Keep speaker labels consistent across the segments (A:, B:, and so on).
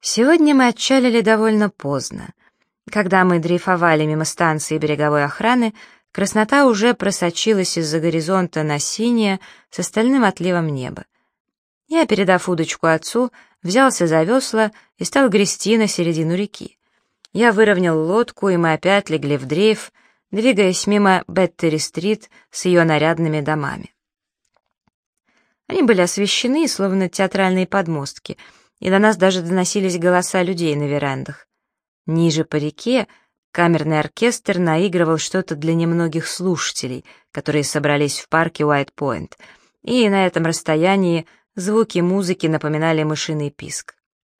A: Сегодня мы отчалили довольно поздно. Когда мы дрейфовали мимо станции береговой охраны, краснота уже просочилась из-за горизонта на синее с остальным отливом неба. Я, передав удочку отцу, взялся за весла и стал грести на середину реки. Я выровнял лодку, и мы опять легли в дрейф, двигаясь мимо Беттери-стрит с ее нарядными домами. Они были освещены, словно театральные подмостки, и до нас даже доносились голоса людей на верандах. Ниже по реке камерный оркестр наигрывал что-то для немногих слушателей, которые собрались в парке Уайт-Пойнт, и на этом расстоянии звуки музыки напоминали мышиный писк.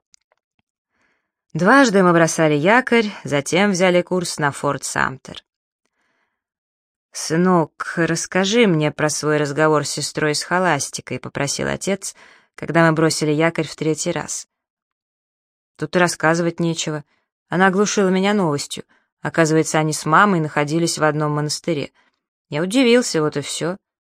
A: Дважды мы бросали якорь, затем взяли курс на Форт Самтер. «Сынок, расскажи мне про свой разговор с сестрой Схоластикой», — попросил отец, когда мы бросили якорь в третий раз. Тут и рассказывать нечего. Она оглушила меня новостью. Оказывается, они с мамой находились в одном монастыре. Я удивился, вот и все.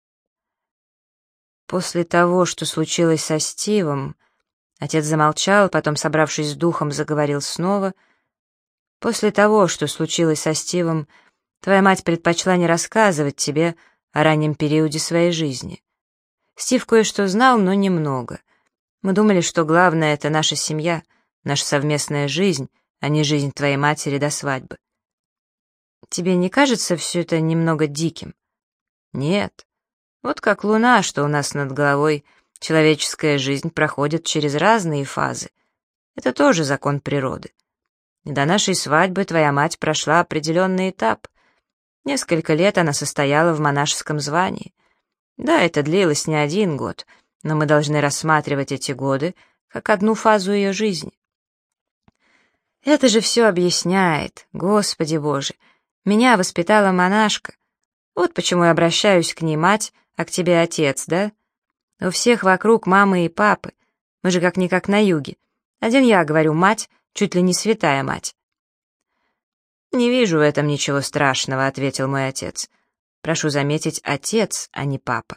A: После того, что случилось со Стивом... Отец замолчал, потом, собравшись с духом, заговорил снова. «После того, что случилось со Стивом, твоя мать предпочла не рассказывать тебе о раннем периоде своей жизни. Стив кое-что знал, но немного. Мы думали, что главное — это наша семья, наша совместная жизнь, а не жизнь твоей матери до свадьбы. Тебе не кажется все это немного диким? Нет. Вот как луна, что у нас над головой, человеческая жизнь проходит через разные фазы. Это тоже закон природы. И до нашей свадьбы твоя мать прошла определенный этап. Несколько лет она состояла в монашеском звании. Да, это длилось не 1 год, но мы должны рассматривать эти годы как одну фазу ее жизни. Это же все объясняет, Господи Боже. Меня воспитала монашка. Вот почему я обращаюсь к ней мать, а к тебе отец, да? У всех вокруг мамы и папы. Мы же как-никак на юге. Один я говорю мать, чуть ли не святая мать. «Не вижу в этом ничего страшного», — ответил мой отец. Прошу заметить, отец, а не папа.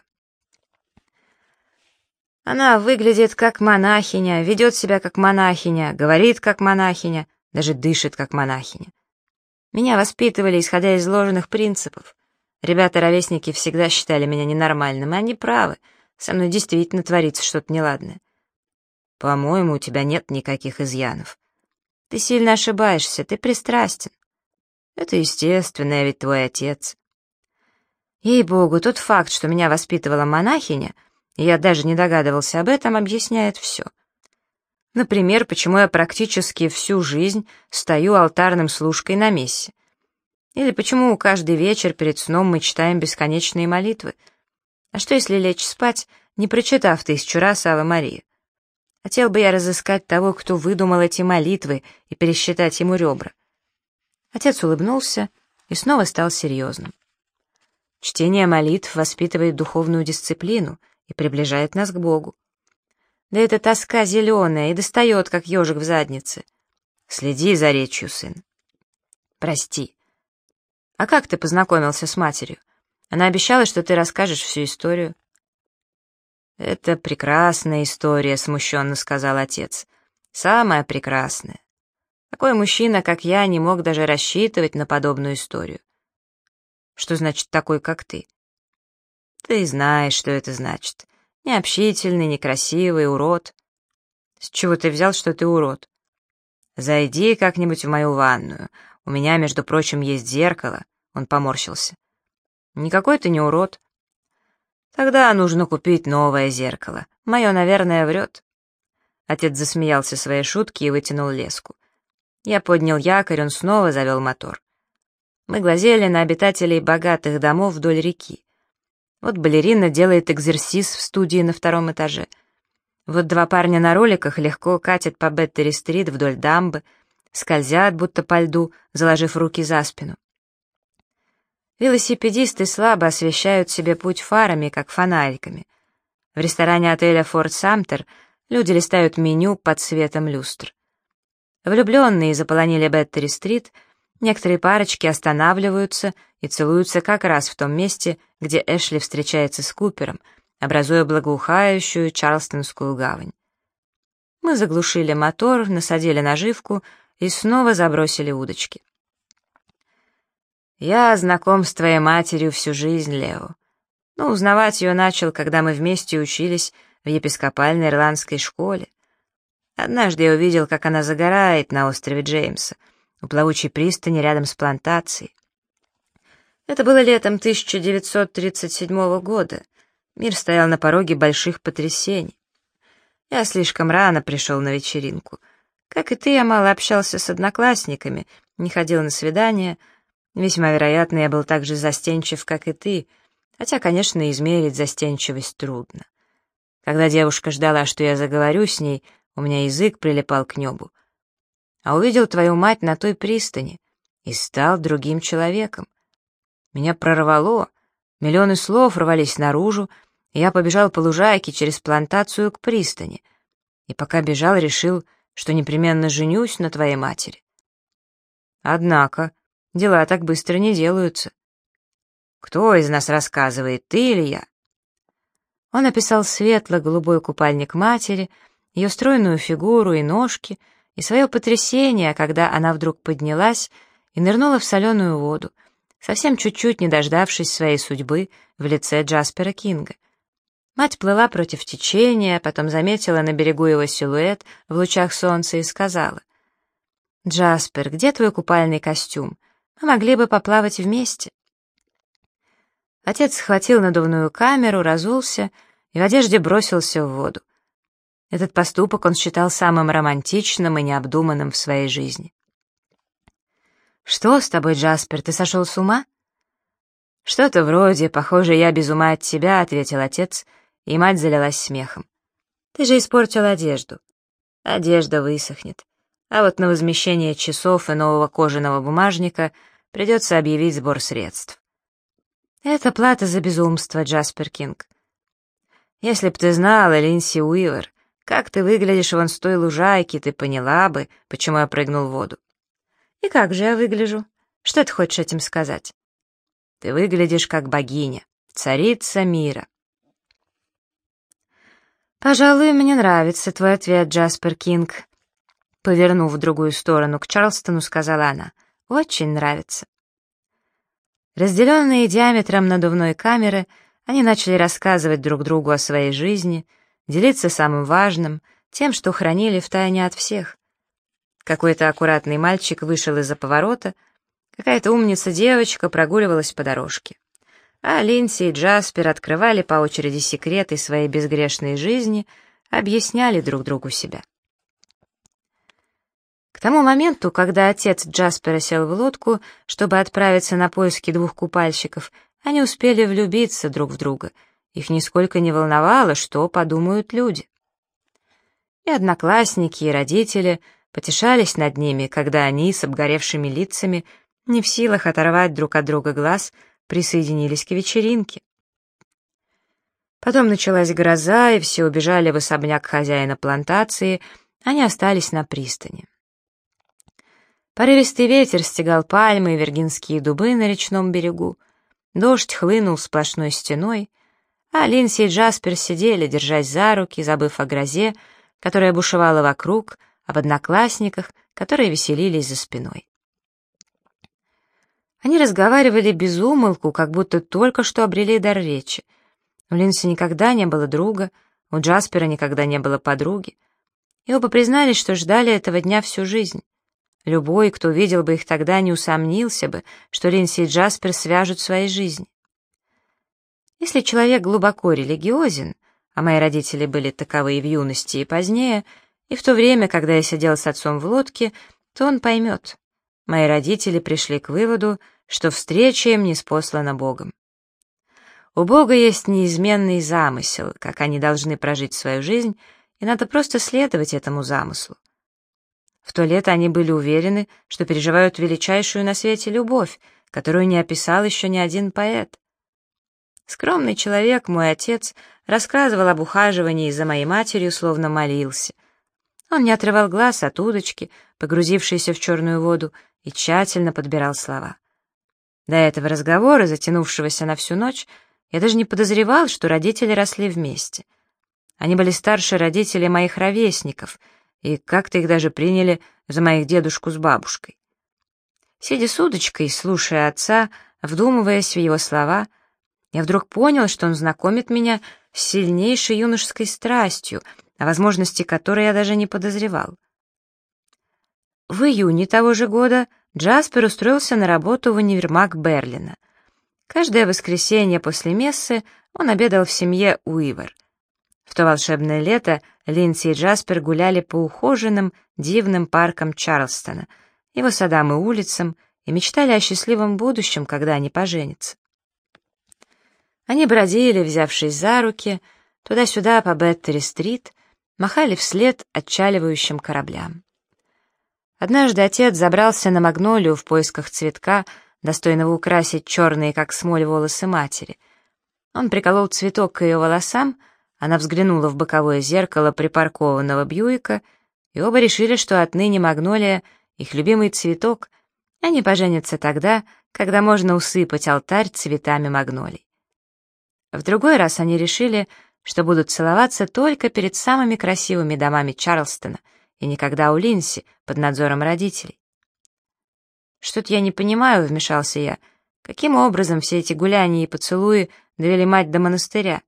A: Она выглядит как монахиня, ведет себя как монахиня, говорит как монахиня, даже дышит как монахиня. Меня воспитывали, исходя из изложенных принципов. Ребята-ровесники всегда считали меня ненормальным, и они правы. Со мной действительно творится что-то неладное. По-моему, у тебя нет никаких изъянов. Ты сильно ошибаешься, ты пристрастен. Это естественно, я ведь твой отец. Ей-богу, тот факт, что меня воспитывала монахиня, и я даже не догадывался об этом, объясняет все. Например, почему я практически всю жизнь стою алтарным служкой на мессе. Или почему каждый вечер перед сном мы читаем бесконечные молитвы. А что, если лечь спать, не прочитав 1000 раз Аве Мария? Хотел бы я разыскать того, кто выдумал эти молитвы, и пересчитать ему ребра. Отец улыбнулся и снова стал серьезным. Чтение молитв воспитывает духовную дисциплину и приближает нас к Богу. Да эта тоска зеленая и достает, как ежик в заднице. Следи за речью, сын. Прости. А как ты познакомился с матерью? Она обещала, что ты расскажешь всю историю. Это прекрасная история, смущенно сказал отец. Самая прекрасная. Такой мужчина, как я, не мог даже рассчитывать на подобную историю. Что значит такой, как ты? Ты знаешь, что это значит. Необщительный, некрасивый, урод. С чего ты взял, что ты урод? Зайди как-нибудь в мою ванную. У меня, между прочим, есть зеркало. Он поморщился. Никакой ты не урод. Тогда нужно купить новое зеркало. Мое, наверное, врет. Отец засмеялся своей шутке и вытянул леску. Я поднял якорь, он снова завел мотор. Мы глазели на обитателей богатых домов вдоль реки. Вот балерина делает экзерсис в студии на 2-м этаже. Вот 2 парня на роликах легко катят по Беттери-стрит вдоль дамбы, скользят, будто по льду, заложив руки за спину. Велосипедисты слабо освещают себе путь фарами, как фонариками. В ресторане отеля «Форт Самтер» люди листают меню под светом люстр. Влюбленные заполонили Беттери-стрит, некоторые парочки останавливаются и целуются как раз в том месте, где Эшли встречается с Купером, образуя благоухающую Чарлстонскую гавань. Мы заглушили мотор, насадили наживку и снова забросили удочки. «Я знаком с твоей матерью всю жизнь, Лео. Но узнавать ее начал, когда мы вместе учились в епископальной ирландской школе. Однажды я увидел, как она загорает на острове Джеймса, у плавучей пристани рядом с плантацией. Это было летом 1937 года. Мир стоял на пороге больших потрясений. Я слишком рано пришел на вечеринку. Как и ты, я мало общался с одноклассниками, не ходил на свидания. Весьма вероятно, я был так же застенчив, как и ты, хотя, конечно, измерить застенчивость трудно. Когда девушка ждала, что я заговорю с ней, у меня язык прилипал к небу. А увидел твою мать на той пристани и стал другим человеком. Меня прорвало, миллионы слов рвались наружу, и я побежал по лужайке через плантацию к пристани. И пока бежал, решил, что непременно женюсь на твоей матери. Однако дела так быстро не делаются. Кто из нас рассказывает, ты или я? Он описал светло-голубой купальник матери, ее стройную фигуру и ножки, и свое потрясение, когда она вдруг поднялась и нырнула в соленую воду, совсем чуть-чуть не дождавшись своей судьбы в лице Джаспера Кинга. Мать плыла против течения, потом заметила на берегу его силуэт в лучах солнца и сказала: «Джаспер, где твой купальный костюм? Мы могли бы поплавать вместе». Отец схватил надувную камеру, разулся и в одежде бросился в воду. Этот поступок он считал самым романтичным и необдуманным в своей жизни. «Что с тобой, Джаспер, ты сошел с ума?» «Что-то вроде, похоже, я без ума от тебя», — ответил отец, и мать залилась смехом. «Ты же испортил одежду». «Одежда высохнет. А вот на возмещение часов и нового кожаного бумажника придется объявить сбор средств». «Это плата за безумство, Джаспер Кинг». «Если б ты знала, Линдси Уивер, как ты выглядишь вон с той лужайки, ты поняла бы, почему я прыгнул в воду». «И как же я выгляжу? Что ты хочешь этим сказать?» «Ты выглядишь как богиня, царица мира». «Пожалуй, мне нравится твой ответ, Джаспер Кинг». Повернув в другую сторону к Чарлстону, сказала она: «Очень нравится». Разделенные диаметром надувной камеры, они начали рассказывать друг другу о своей жизни, делиться самым важным, тем, что хранили в тайне от всех. Какой-то аккуратный мальчик вышел из-за поворота, какая-то умница-девочка прогуливалась по дорожке. А Линдси и Джаспер открывали по очереди секреты своей безгрешной жизни, объясняли друг другу себя. К тому моменту, когда отец Джаспера сел в лодку, чтобы отправиться на поиски двух купальщиков, они успели влюбиться друг в друга. Их нисколько не волновало, что подумают люди. И одноклассники, и родители потешались над ними, когда они с обгоревшими лицами, не в силах оторвать друг от друга глаз, присоединились к вечеринке. Потом началась гроза, и все убежали в особняк хозяина плантации, они остались на пристани. Порывистый ветер стегал пальмы и виргинские дубы на речном берегу, дождь хлынул сплошной стеной, а Линдси и Джаспер сидели, держась за руки, забыв о грозе, которая бушевала вокруг, об одноклассниках, которые веселились за спиной. Они разговаривали без умолку, как будто только что обрели дар речи. У Линдси никогда не было друга, у Джаспера никогда не было подруги, и оба признались, что ждали этого дня всю жизнь. Любой, кто видел бы их тогда, не усомнился бы, что Линдси и Джаспер свяжут свои жизни. Если человек глубоко религиозен, а мои родители были таковы и в юности, и позднее, и в то время, когда я сидел с отцом в лодке, то он поймет. Мои родители пришли к выводу, что встреча им ниспослана Богом. У Бога есть неизменный замысел, как они должны прожить свою жизнь, и надо просто следовать этому замыслу. В то лето они были уверены, что переживают величайшую на свете любовь, которую не описал еще ни один поэт. Скромный человек, мой отец, рассказывал об ухаживании за моей матерью, словно молился. Он не отрывал глаз от удочки, погрузившейся в черную воду, и тщательно подбирал слова. До этого разговора, затянувшегося на всю ночь, я даже не подозревал, что родители росли вместе. Они были старше родителей моих ровесников, и как-то их даже приняли за моих дедушку с бабушкой. Сидя с удочкой, слушая отца, вдумываясь в его слова, я вдруг понял, что он знакомит меня с сильнейшей юношеской страстью, о возможности которой я даже не подозревал. В июне того же года Джаспер устроился на работу в универмаг Берлина. Каждое воскресенье после мессы он обедал в семье Уивер. В то волшебное лето Линдси и Джаспер гуляли по ухоженным, дивным паркам Чарльстона, его садам и улицам, и мечтали о счастливом будущем, когда они поженятся. Они бродили, взявшись за руки, туда-сюда по Беттери-стрит, махали вслед отчаливающим кораблям. Однажды отец забрался на магнолию в поисках цветка, достойного украсить черные, как смоль, волосы матери. Он приколол цветок к ее волосам, она взглянула в боковое зеркало припаркованного Бьюика, и оба решили, что отныне магнолия — их любимый цветок, они поженятся тогда, когда можно усыпать алтарь цветами магнолий. В другой раз они решили, что будут целоваться только перед самыми красивыми домами Чарльстона и никогда у Линдси под надзором родителей. «Что-то я не понимаю», — вмешался я, — «каким образом все эти гуляния и поцелуи довели мать до монастыря?»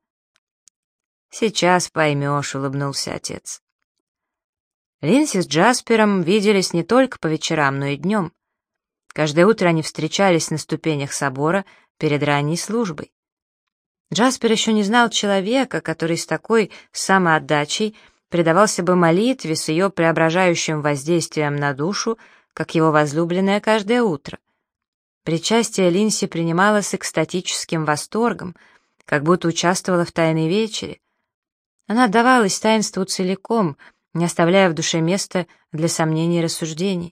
A: «Сейчас поймешь», — улыбнулся отец. Линдси с Джаспером виделись не только по вечерам, но и днем. Каждое утро они встречались на ступенях собора перед ранней службой. Джаспер еще не знал человека, который с такой самоотдачей предавался бы молитве с ее преображающим воздействием на душу, как его возлюбленная каждое утро. Причастие Линдси принимала с экстатическим восторгом, как будто участвовала в тайной вечере. Она отдавалась таинству целиком, не оставляя в душе места для сомнений и рассуждений.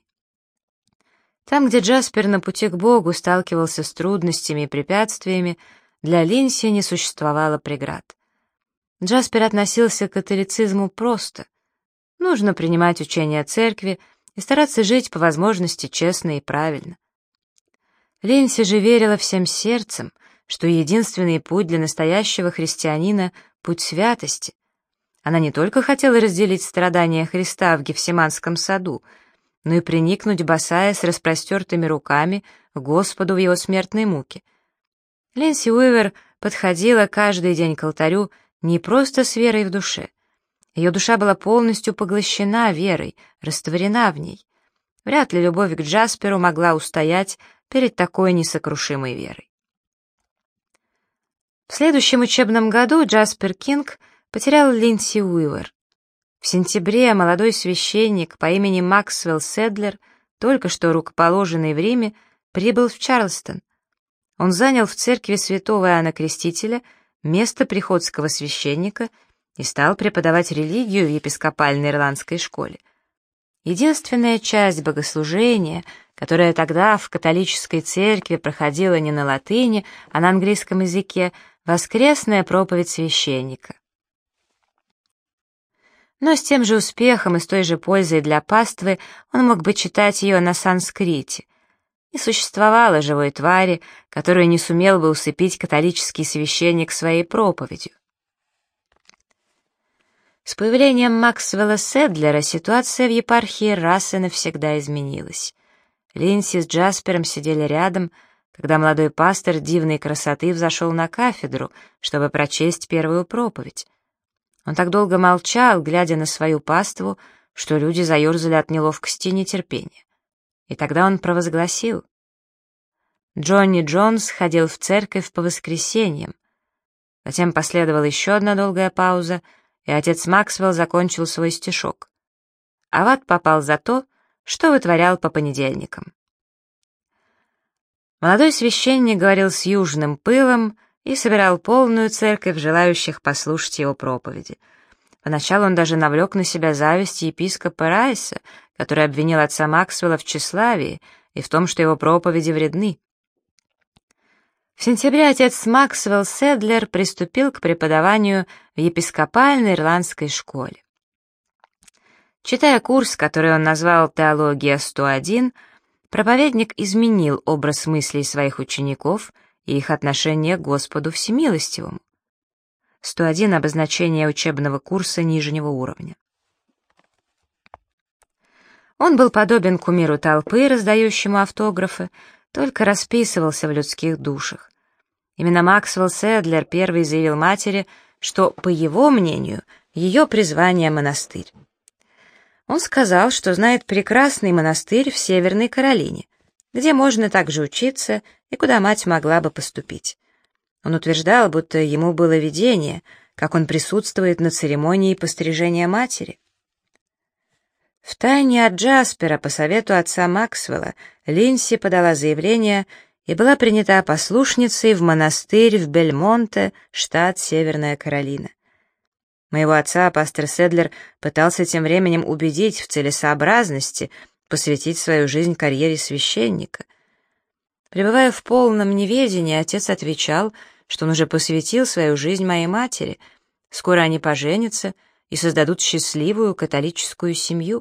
A: Там, где Джаспер на пути к Богу сталкивался с трудностями и препятствиями, для Линдси не существовало преград. Джаспер относился к католицизму просто. Нужно принимать учения церкви и стараться жить по возможности честно и правильно. Линдси же верила всем сердцем, что единственный путь для настоящего христианина — путь святости. Она не только хотела разделить страдания Христа в Гефсиманском саду, но и приникнуть босая с распростертыми руками к Господу в его смертной муке. Линдси Уивер подходила каждый день к алтарю не просто с верой в душе. Ее душа была полностью поглощена верой, растворена в ней. Вряд ли любовь к Джасперу могла устоять перед такой несокрушимой верой. В следующем учебном году Джаспер Кинг потерял Линдси Уивер. В сентябре молодой священник по имени Максвелл Седлер, только что рукоположенный в Риме, прибыл в Чарльстон. Он занял в церкви святого Иоанна Крестителя место приходского священника и стал преподавать религию в епископальной ирландской школе. Единственная часть богослужения, которая тогда в католической церкви проходила не на латыни, а на английском языке, воскресная проповедь священника. Но с тем же успехом и с той же пользой для паствы он мог бы читать ее на санскрите. Не существовало живой твари, которую не сумел бы усыпить католический священник своей проповедью. С появлением Максвелла Седлера ситуация в епархии раз и навсегда изменилась. Линдси с Джаспером сидели рядом, когда молодой пастор дивной красоты взошел на кафедру, чтобы прочесть первую проповедь. Он так долго молчал, глядя на свою паству, что люди заерзали от неловкости и нетерпения. И тогда он провозгласил: «Джонни Джонс ходил в церковь по воскресеньям». Затем последовала еще одна долгая пауза, и отец Максвелл закончил свой стишок. А в ад попал за то, что вытворял по понедельникам. Молодой священник говорил с южным пылом и собирал полную церковь желающих послушать его проповеди. Поначалу он даже навлек на себя зависть епископа Райса, который обвинил отца Максвелла в тщеславии и в том, что его проповеди вредны. В сентябре отец Максвелл Седлер приступил к преподаванию в епископальной ирландской школе. Читая курс, который он назвал «Теология 101», проповедник изменил образ мыслей своих учеников и их отношение к Господу Всемилостивому. 101 — обозначение учебного курса нижнего уровня. Он был подобен кумиру толпы, раздающему автографы, только расписывался в людских душах. Именно Максвелл Седлер первый заявил матери, что, по его мнению, ее призвание — монастырь. Он сказал, что знает прекрасный монастырь в Северной Каролине, где можно также учиться и куда мать могла бы поступить. Он утверждал, будто ему было видение, как он присутствует на церемонии пострижения матери. Втайне от Джаспера, по совету отца Максвелла, Линдси подала заявление и была принята послушницей в монастырь в Бельмонте, штат Северная Каролина. Моего отца пастор Седлер пытался тем временем убедить в целесообразности посвятить свою жизнь карьере священника. Пребывая в полном неведении, отец отвечал, что он уже посвятил свою жизнь моей матери, скоро они поженятся и создадут счастливую католическую семью.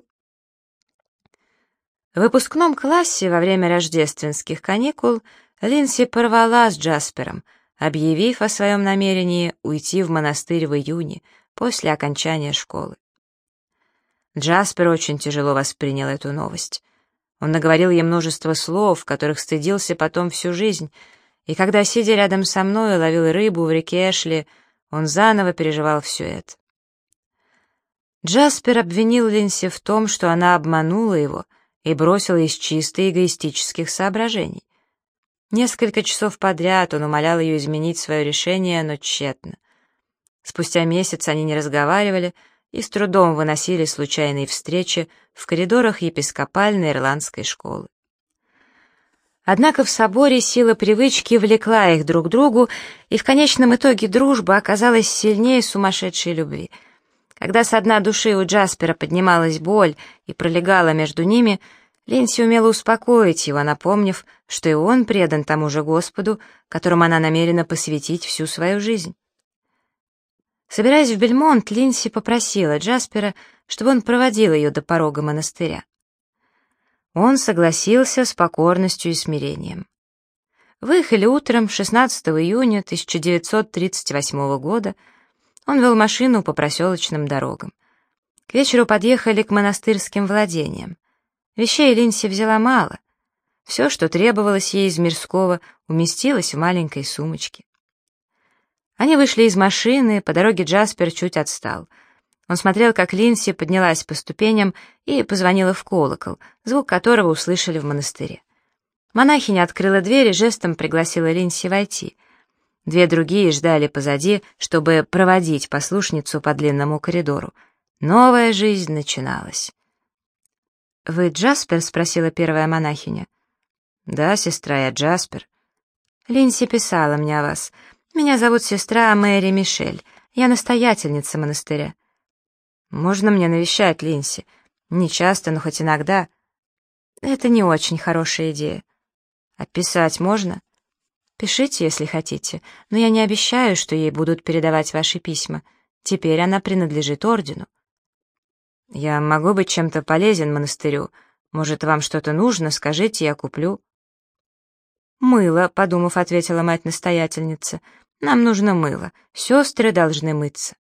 A: В выпускном классе во время рождественских каникул Линдси порвала с Джаспером, объявив о своем намерении уйти в монастырь в июне, после окончания школы. Джаспер очень тяжело воспринял эту новость. Он наговорил ей множество слов, которых стыдился потом всю жизнь, и когда, сидя рядом со мной, ловил рыбу в реке Эшли, он заново переживал все это. Джаспер обвинил Линдси в том, что она обманула его и бросила из чисто эгоистических соображений. Несколько часов подряд он умолял ее изменить свое решение, но тщетно. Спустя месяц они не разговаривали и с трудом выносили случайные встречи в коридорах епископальной ирландской школы. Однако в соборе сила привычки влекла их друг к другу, и в конечном итоге дружба оказалась сильнее сумасшедшей любви. Когда со дна души у Джаспера поднималась боль и пролегала между ними, Линдси умела успокоить его, напомнив, что и он предан тому же Господу, которому она намерена посвятить всю свою жизнь. Собираясь в Бельмонт, Линдси попросила Джаспера, чтобы он проводил ее до порога монастыря. Он согласился с покорностью и смирением. Выехали утром 16 июня 1938 года. Он вел машину по проселочным дорогам. К вечеру подъехали к монастырским владениям. Вещей Линдси взяла мало. Все, что требовалось ей из мирского, уместилось в маленькой сумочке. Они вышли из машины, по дороге Джаспер чуть отстал. Он смотрел, как Линдси поднялась по ступеням и позвонила в колокол, звук которого услышали в монастыре. Монахиня открыла дверь и жестом пригласила Линдси войти. Две другие ждали позади, чтобы проводить послушницу по длинному коридору. Новая жизнь начиналась. «Вы Джаспер?» — спросила первая монахиня. «Да, сестра, я Джаспер». «Линдси писала мне о вас. Меня зовут сестра Мэри Мишель. Я настоятельница монастыря». «Можно мне навещать Линдси? Не часто, но хоть иногда». «Это не очень хорошая идея». «А писать можно?» «Пишите, если хотите, но я не обещаю, что ей будут передавать ваши письма. Теперь она принадлежит ордену». «Я могу быть чем-то полезен монастырю. Может, вам что-то нужно, скажите, я куплю». «Мыло», — подумав, ответила мать-настоятельница. «Нам нужно мыло. Сестры должны мыться».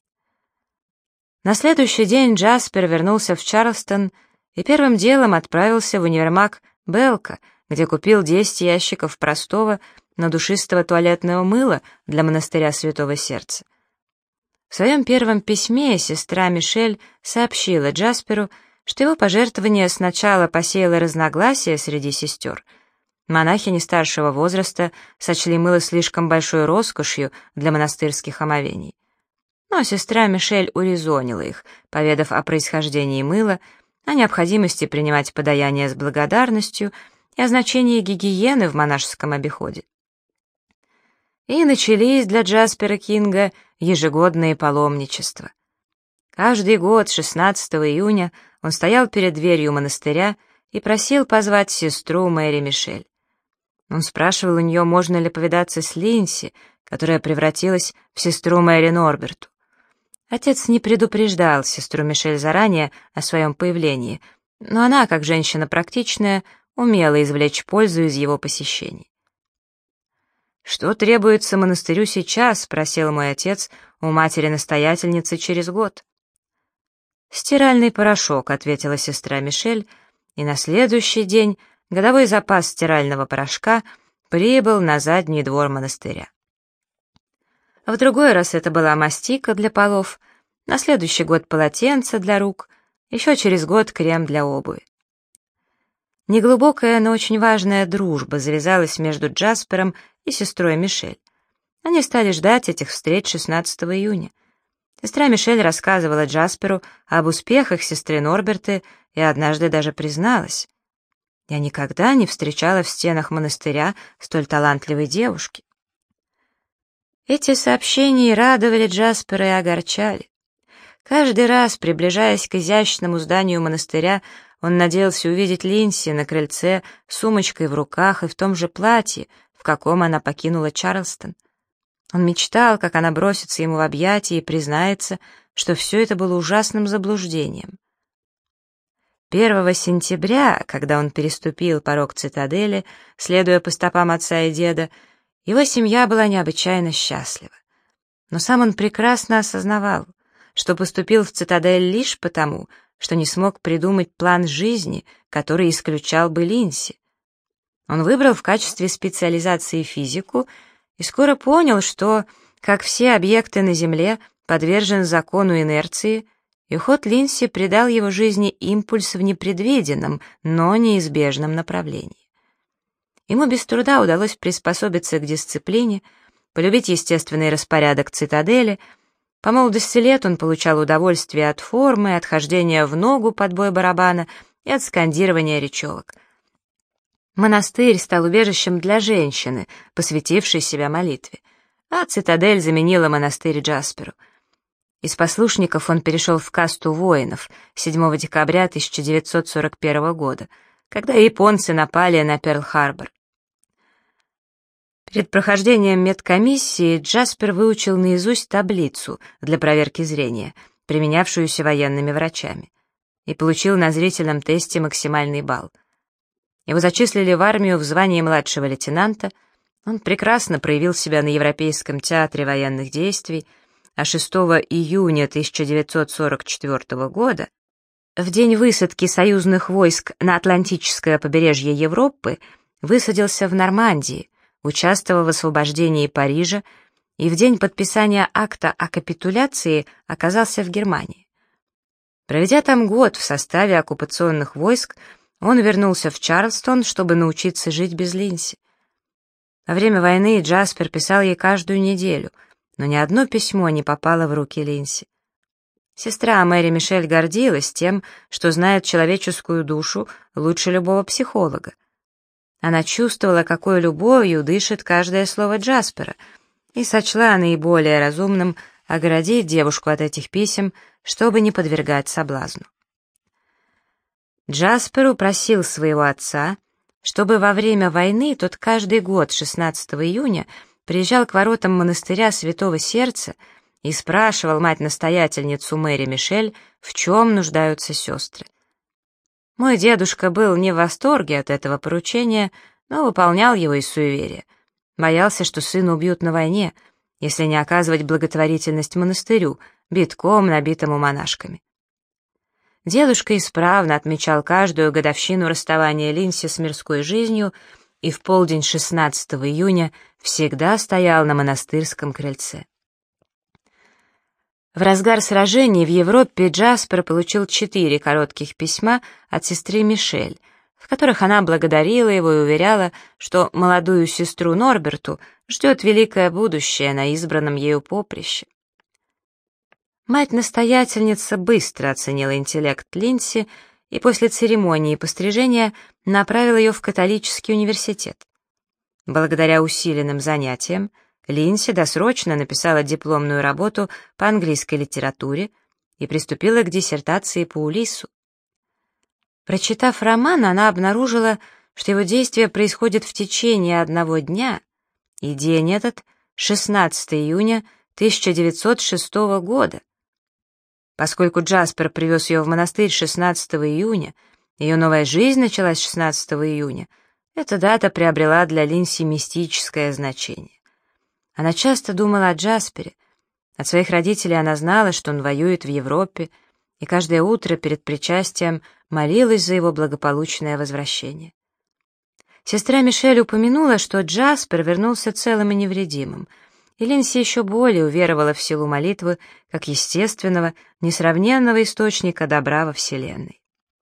A: На следующий день Джаспер вернулся в Чарльстон и первым делом отправился в универмаг «Белка», где купил 10 ящиков простого, но душистого туалетного мыла для монастыря Святого Сердца. В своем первом письме сестра Мишель сообщила Джасперу, что его пожертвование сначала посеяло разногласия среди сестер. Монахини старшего возраста сочли мыло слишком большой роскошью для монастырских омовений. Но сестра Мишель урезонила их, поведав о происхождении мыла, о необходимости принимать подаяние с благодарностью и о значении гигиены в монашеском обиходе. И начались для Джаспера Кинга ежегодные паломничества. Каждый год 16 июня он стоял перед дверью монастыря и просил позвать сестру Мэри Мишель. Он спрашивал у нее, можно ли повидаться с Линдси, которая превратилась в сестру Мэри Норберту. Отец не предупреждал сестру Мишель заранее о своем появлении, но она, как женщина практичная, умела извлечь пользу из его посещений. «Что требуется монастырю сейчас?» — спросил мой отец у матери-настоятельницы через год. «Стиральный порошок», — ответила сестра Мишель, и на следующий день годовой запас стирального порошка прибыл на задний двор монастыря. В другой раз это была мастика для полов, на следующий год полотенце для рук, еще через год крем для обуви. Неглубокая, но очень важная дружба завязалась между Джаспером и сестрой Мишель. Они стали ждать этих встреч 16 июня. Сестра Мишель рассказывала Джасперу об успехах сестры Норберты и однажды даже призналась: «Я никогда не встречала в стенах монастыря столь талантливой девушки». Эти сообщения радовали Джаспера и огорчали. Каждый раз, приближаясь к изящному зданию монастыря, он надеялся увидеть Линдси на крыльце с сумочкой в руках и в том же платье, в каком она покинула Чарльстон. Он мечтал, как она бросится ему в объятия и признается, что все это было ужасным заблуждением. 1 сентября, когда он переступил порог цитадели, следуя по стопам отца и деда, его семья была необычайно счастлива. Но сам он прекрасно осознавал, что поступил в цитадель лишь потому, что не смог придумать план жизни, который исключал бы Линдси. Он выбрал в качестве специализации физику и скоро понял, что, как все объекты на Земле, подвержен закону инерции, и уход Линдси придал его жизни импульс в непредвиденном, но неизбежном направлении. Ему без труда удалось приспособиться к дисциплине, полюбить естественный распорядок цитадели. По молодости лет он получал удовольствие от формы, от хождения в ногу под бой барабана и от скандирования речевок. Монастырь стал убежищем для женщины, посвятившей себя молитве, а цитадель заменила монастырь Джасперу. Из послушников он перешел в касту воинов 7 декабря 1941 года, когда японцы напали на Перл-Харбор. Перед прохождением медкомиссии Джаспер выучил наизусть таблицу для проверки зрения, применявшуюся военными врачами, и получил на зрительном тесте максимальный балл. Его зачислили в армию в звании младшего лейтенанта, он прекрасно проявил себя на Европейском театре военных действий, а 6 июня 1944 года, в день высадки союзных войск на Атлантическое побережье Европы, высадился в Нормандии, участвовал в освобождении Парижа и в день подписания акта о капитуляции оказался в Германии. Проведя там год в составе оккупационных войск, он вернулся в Чарльстон, чтобы научиться жить без Линдси. Во время войны Джаспер писал ей каждую неделю, но ни одно письмо не попало в руки Линдси. Сестра Мэри Мишель гордилась тем, что знает человеческую душу лучше любого психолога. Она чувствовала, какой любовью дышит каждое слово Джаспера, и сочла наиболее разумным оградить девушку от этих писем, чтобы не подвергать соблазну. Джаспер упросил своего отца, чтобы во время войны тот каждый год 16 июня приезжал к воротам монастыря Святого Сердца и спрашивал мать-настоятельницу Мэри Мишель, в чем нуждаются сестры. Мой дедушка был не в восторге от этого поручения, но выполнял его из суеверия. Боялся, что сына убьют на войне, если не оказывать благотворительность монастырю, битком набитому монашками. Дедушка исправно отмечал каждую годовщину расставания Линдси с мирской жизнью и в полдень 16 июня всегда стоял на монастырском крыльце. В разгар сражений в Европе Джаспер получил 4 коротких письма от сестры Мишель, в которых она благодарила его и уверяла, что молодую сестру Норберту ждет великое будущее на избранном ею поприще. Мать-настоятельница быстро оценила интеллект Линдси и после церемонии пострижения направила ее в католический университет. Благодаря усиленным занятиям Линдси досрочно написала дипломную работу по английской литературе и приступила к диссертации по Улиссу. Прочитав роман, она обнаружила, что его действие происходит в течение одного дня, и день этот — 16 июня 1906 года. Поскольку Джаспер привез ее в монастырь 16 июня, ее новая жизнь началась 16 июня, эта дата приобрела для Линдси мистическое значение. Она часто думала о Джаспере. От своих родителей она знала, что он воюет в Европе, и каждое утро перед причастием молилась за его благополучное возвращение. Сестра Мишель упомянула, что Джаспер вернулся целым и невредимым, и Линси еще более уверовала в силу молитвы как естественного, несравненного источника добра во Вселенной.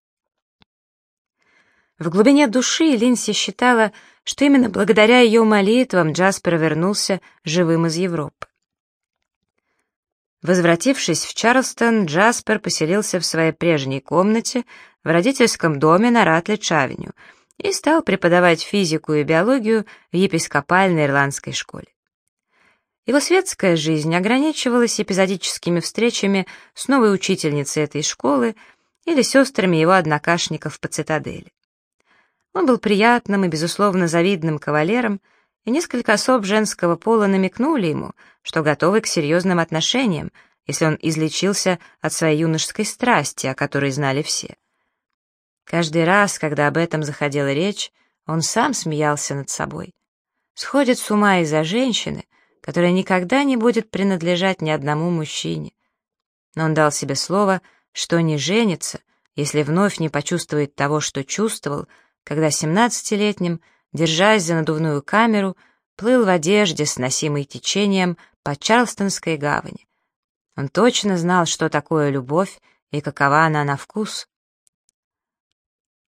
A: В глубине души Линси считала, что именно благодаря ее молитвам Джаспер вернулся живым из Европы. Возвратившись в Чарльстон, Джаспер поселился в своей прежней комнате в родительском доме на Ратлидж-авеню и стал преподавать физику и биологию в епископальной ирландской школе. Его светская жизнь ограничивалась эпизодическими встречами с новой учительницей этой школы или сестрами его однокашников по цитадели. Он был приятным и, безусловно, завидным кавалером, и несколько особ женского пола намекнули ему, что готовы к серьезным отношениям, если он излечился от своей юношеской страсти, о которой знали все. Каждый раз, когда об этом заходила речь, он сам смеялся над собой. Сходит с ума из-за женщины, которая никогда не будет принадлежать ни одному мужчине. Но он дал себе слово, что не женится, если вновь не почувствует того, что чувствовал, когда 17-летним, держась за надувную камеру, плыл в одежде, сносимой течением, по Чарльстонской гавани. Он точно знал, что такое любовь и какова она на вкус.